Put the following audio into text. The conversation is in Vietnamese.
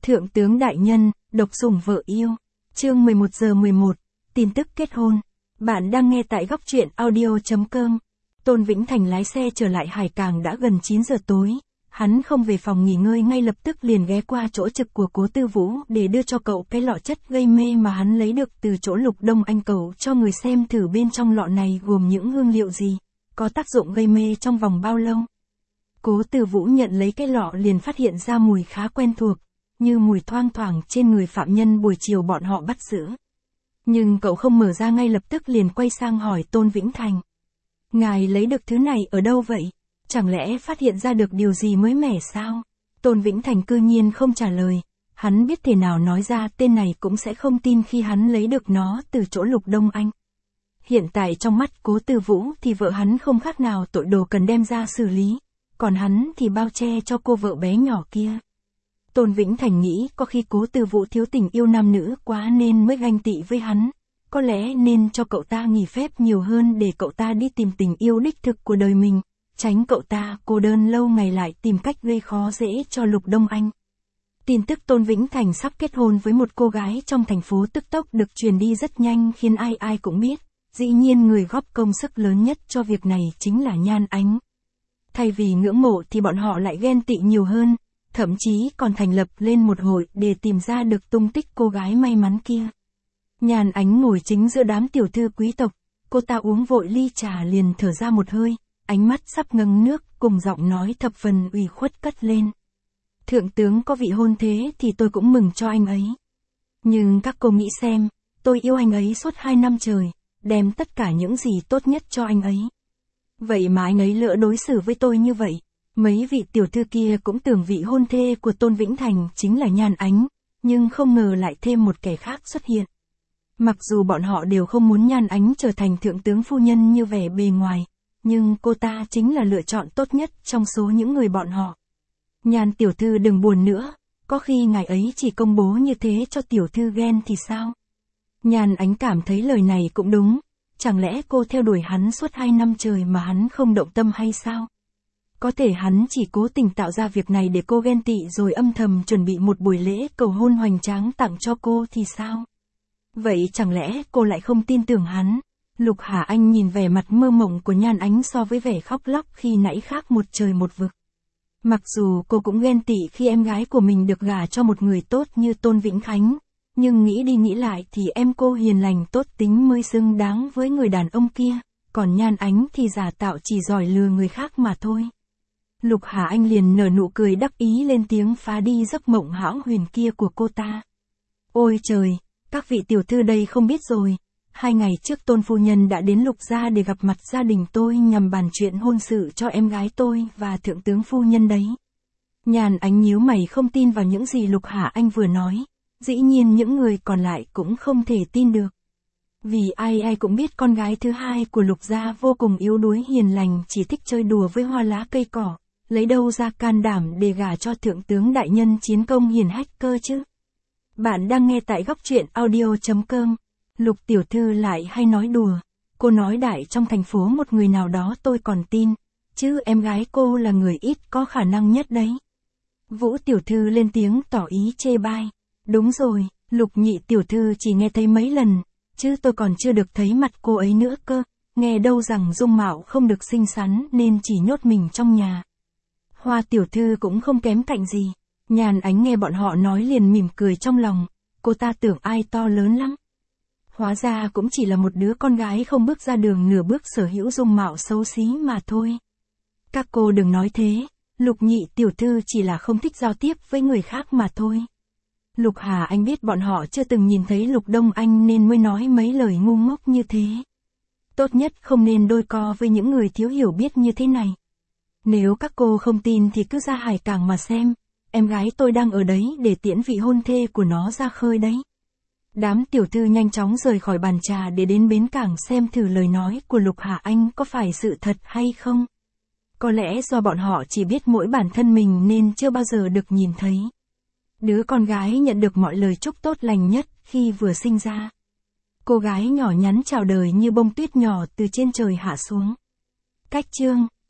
Thượng tướng đại nhân, độc sủng vợ yêu. Chương 11:11, tin tức kết hôn. Bạn đang nghe tại góc truyện audio.com. Tôn Vĩnh Thành lái xe trở lại Hải Cảng đã gần 9 giờ tối. Hắn không về phòng nghỉ ngơi ngay lập tức liền ghé qua chỗ trực của Cố Tư Vũ để đưa cho cậu cái lọ chất gây mê mà hắn lấy được từ chỗ Lục Đông Anh, cậu cho người xem thử bên trong lọ này gồm những hương liệu gì, có tác dụng gây mê trong vòng bao lâu. Cố Tư Vũ nhận lấy cái lọ liền phát hiện ra mùi khá quen thuộc, như mùi thoang thoảng trên người phạm nhân buổi chiều bọn họ bắt giữ. Nhưng cậu không mở ra ngay lập tức liền quay sang hỏi Tôn Vĩnh Thành. Ngài lấy được thứ này ở đâu vậy? Chẳng lẽ phát hiện ra được điều gì mới mẻ sao? Tôn Vĩnh Thành cư nhiên không trả lời, hắn biết thể nào nói ra tên này cũng sẽ không tin khi hắn lấy được nó từ chỗ Lục Đông Anh. Hiện tại trong mắt Cố Tư Vũ thì vợ hắn không khác nào tội đồ cần đem ra xử lý, còn hắn thì bao che cho cô vợ bé nhỏ kia. Tôn Vĩnh Thành nghĩ có khi Cố Tư Vũ thiếu tình yêu nam nữ quá nên mới ganh tị với hắn, có lẽ nên cho cậu ta nghỉ phép nhiều hơn để cậu ta đi tìm tình yêu đích thực của đời mình, tránh cậu ta cô đơn lâu ngày lại tìm cách gây khó dễ cho Lục Đông Anh. Tin tức Tôn Vĩnh Thành sắp kết hôn với một cô gái trong thành phố tức tốc được truyền đi rất nhanh khiến ai ai cũng biết, dĩ nhiên người góp công sức lớn nhất cho việc này chính là Nhan Ánh. Thay vì ngưỡng mộ thì bọn họ lại ghen tị nhiều hơn, thậm chí còn thành lập lên một hội để tìm ra được tung tích cô gái may mắn kia. Nhan Ánh ngồi chính giữa đám tiểu thư quý tộc, cô ta uống vội ly trà liền thở ra một hơi, ánh mắt sắp ngấn nước, cùng giọng nói thập phần ủy khuất cất lên. Thượng tướng có vị hôn thế thì tôi cũng mừng cho anh ấy. Nhưng các cô nghĩ xem, tôi yêu anh ấy suốt 2 năm trời, đem tất cả những gì tốt nhất cho anh ấy. Vậy mà anh ấy lỡ đối xử với tôi như vậy. Mấy vị tiểu thư kia cũng tưởng vị hôn thê của Tôn Vĩnh Thành chính là Nhan Ánh, nhưng không ngờ lại thêm một kẻ khác xuất hiện. Mặc dù bọn họ đều không muốn Nhan Ánh trở thành thượng tướng phu nhân như vẻ bề ngoài, nhưng cô ta chính là lựa chọn tốt nhất trong số những người bọn họ. Nhan tiểu thư đừng buồn nữa, có khi ngài ấy chỉ công bố như thế cho tiểu thư ghen thì sao? Nhan Ánh cảm thấy lời này cũng đúng, chẳng lẽ cô theo đuổi hắn suốt 2 năm trời mà hắn không động tâm hay sao? Có thể hắn chỉ cố tình tạo ra việc này để cô ghen tị rồi âm thầm chuẩn bị một buổi lễ cầu hôn hoành tráng tặng cho cô thì sao? Vậy chẳng lẽ cô lại không tin tưởng hắn? Lục Hà Anh nhìn vẻ mặt mơ mộng của Nhan Ánh so với vẻ khóc lóc khi nãy khác một trời một vực. Mặc dù cô cũng ghen tị khi em gái của mình được gả cho một người tốt như Tôn Vĩnh Khánh, nhưng nghĩ đi nghĩ lại thì em cô hiền lành tốt tính mới xứng đáng với người đàn ông kia, còn Nhan Ánh thì giả tạo chỉ giỏi lừa người khác mà thôi. Lục Hà Anh liền nở nụ cười đắc ý lên tiếng phá đi giấc mộng hão huyền kia của cô ta. Ôi trời, các vị tiểu thư đây không biết rồi, 2 ngày trước Tôn phu nhân đã đến Lục gia để gặp mặt gia đình tôi nhằm bàn chuyện hôn sự cho em gái tôi và thượng tướng phu nhân đấy. Nhan Ánh nhíu mày không tin vào những gì Lục Hà Anh vừa nói, dĩ nhiên những người còn lại cũng không thể tin được. Vì ai ai cũng biết con gái thứ hai của Lục gia vô cùng yếu đuối hiền lành, chỉ thích chơi đùa với hoa lá cây cỏ, lấy đâu ra can đảm để gả cho thượng tướng đại nhân chiến công hiển hách cơ chứ. Bạn đang nghe tại góc truyện audio.com. Lục tiểu thư lại hay nói đùa, cô nói đại trong thành phố một người nào đó tôi còn tin, chứ em gái cô là người ít có khả năng nhất đấy. Vũ tiểu thư lên tiếng tỏ ý chê bai. Đúng rồi, Lục nhị tiểu thư chỉ nghe thấy mấy lần, chứ tôi còn chưa được thấy mặt cô ấy nữa cơ, nghe đâu rằng dung mạo không được xinh xắn nên chỉ nhốt mình trong nhà. Hoa tiểu thư cũng không kém cạnh gì. Nhan Ánh nghe bọn họ nói liền mỉm cười trong lòng, cô ta tưởng ai to lớn lắm. Hóa ra cũng chỉ là một đứa con gái không bước ra đường nửa bước sở hữu dung mạo xấu xí mà thôi. Các cô đừng nói thế, Lục nhị tiểu thư chỉ là không thích giao tiếp với người khác mà thôi. Lục Hà Anh biết bọn họ chưa từng nhìn thấy Lục Đông Anh nên mới nói mấy lời ngu ngốc như thế. Tốt nhất không nên đôi co với những người thiếu hiểu biết như thế này. Nếu các cô không tin thì cứ ra Hải Cảng mà xem, em gái tôi đang ở đấy để tiễn vị hôn thê của nó ra khơi đấy. Đám tiểu thư nhanh chóng rời khỏi bàn trà để đến bến cảng xem thử lời nói của Lục Hà Anh có phải sự thật hay không. Có lẽ do bọn họ chỉ biết mỗi bản thân mình nên chưa bao giờ được nhìn thấy. Đứa con gái nhận được mọi lời chúc tốt lành nhất khi vừa sinh ra. Cô gái nhỏ nhắn chào đời như bông tuyết nhỏ từ trên trời hạ xuống. Cách chương